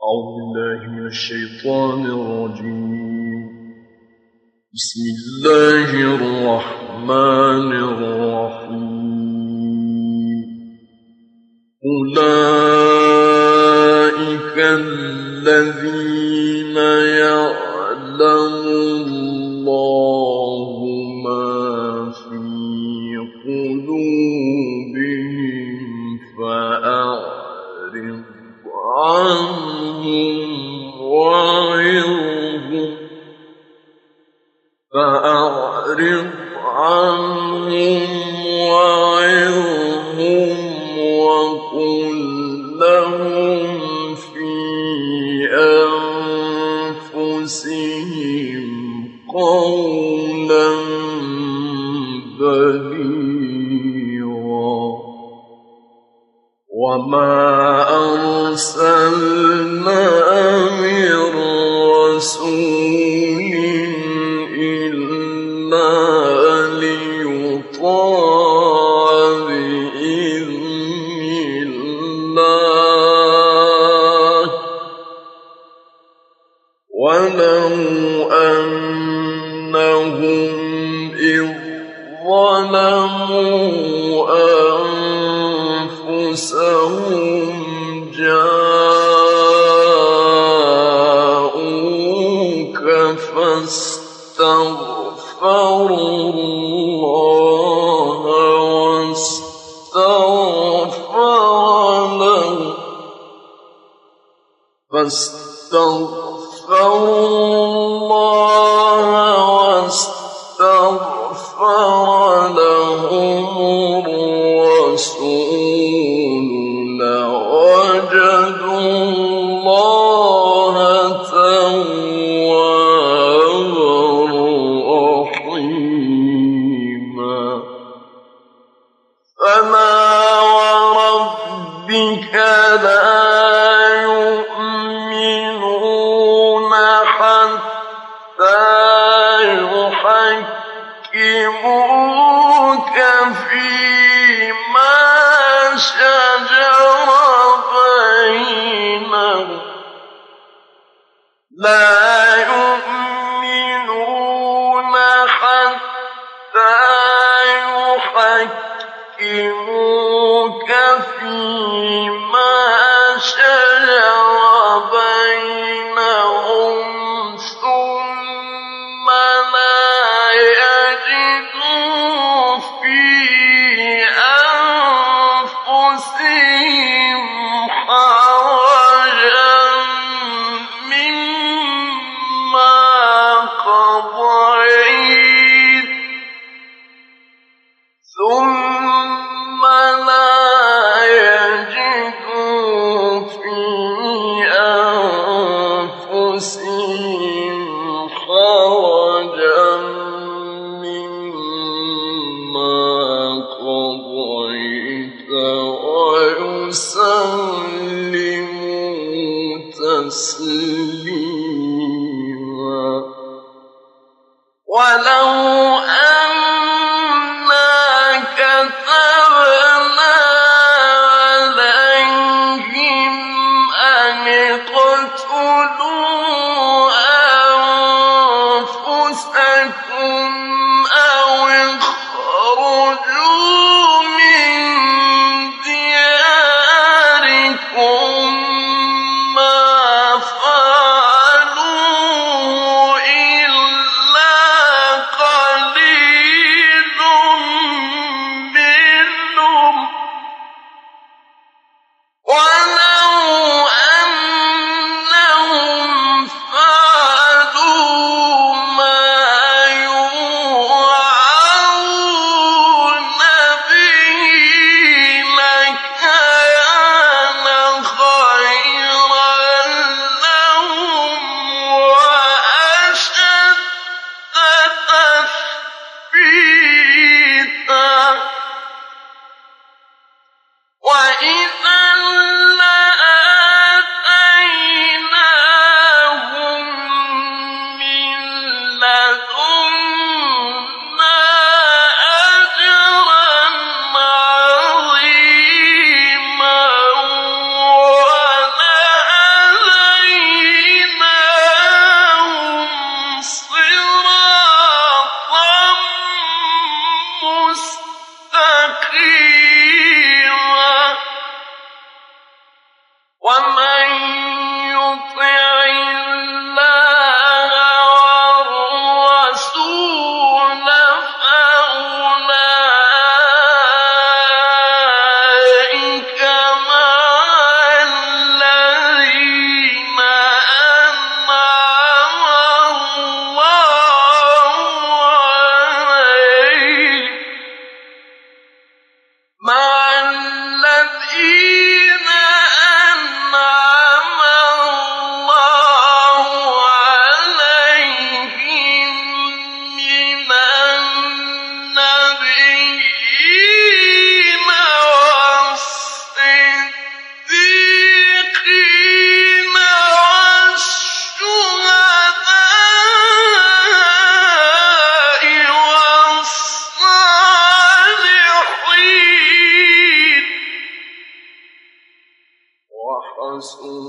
أعوذ بالله من الشيطان الرجيم. بسم الله الرحمن الرحيم. أولئك الذين يعلم الله ما في قلوبهم فأعرض عنهم وعظهم وقل لهم في أنفسهم قولا بليغا. وما أرسلنا من رسول إلا ليطاع بإذن الله ولو أنهم إذ ظلموا أنفسهم جاءوك فاستغفروا الله واستغفر لهم الرسول لوجدوا الله توابا رحيما. فلا وربك لا يؤمنون حتى يحكموك فيما شجر بينهم لا يؤمنون حتى يحكموك فيما شجر بينهم ثم لا يجدوا في أنفسهم حرجا مما قضيت ثم لا يجدوا في أنفسهم حرجا مما قضيت ويسلموا تسليما. ولو أنا كتبنا عليهم أن اقتلوا أنفسكم أو اخرجوا من دياركم ما فعلوا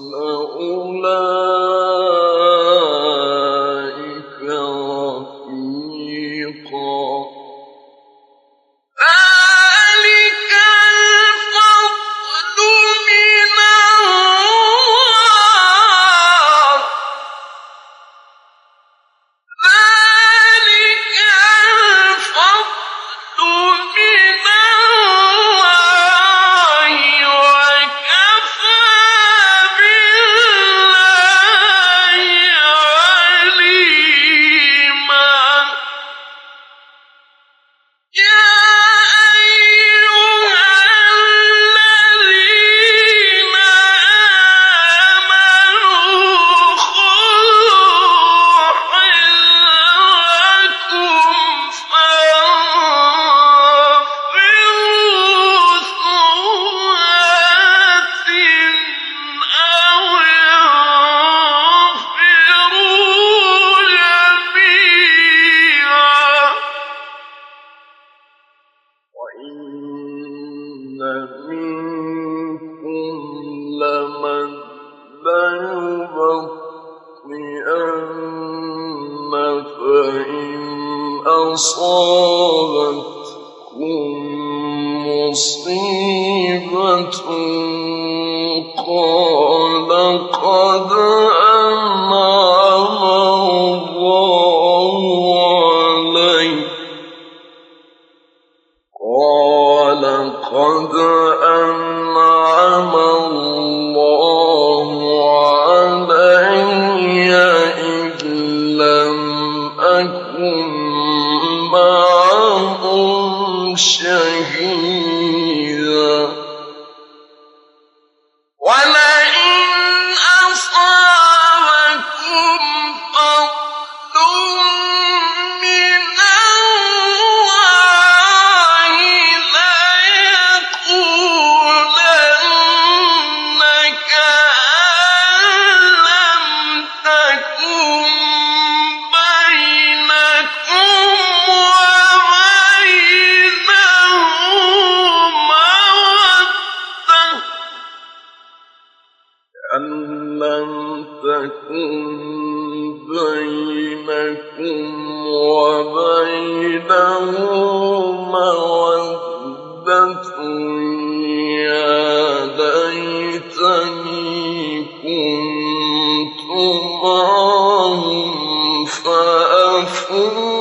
أولئك رفيقا ذلك الفضل من الله ذلك الفضل من الله وكفى بالله عليما يا أيها الذين آمنوا خذوا حذركم فانفروا ثبات أو انفروا جميعا وإن منكم لمن ليبطئن فإن أصابتكم مصيبة قال قد أنعم الله علي إذ لم أكن معهم شهيدا ولئن أصابكم فضل من الله ليقولن كأن لم تكن بينكم وبينه مودة أن لم تكن بينكم وبينه مودة يا ليتني كنت معهم فأفوز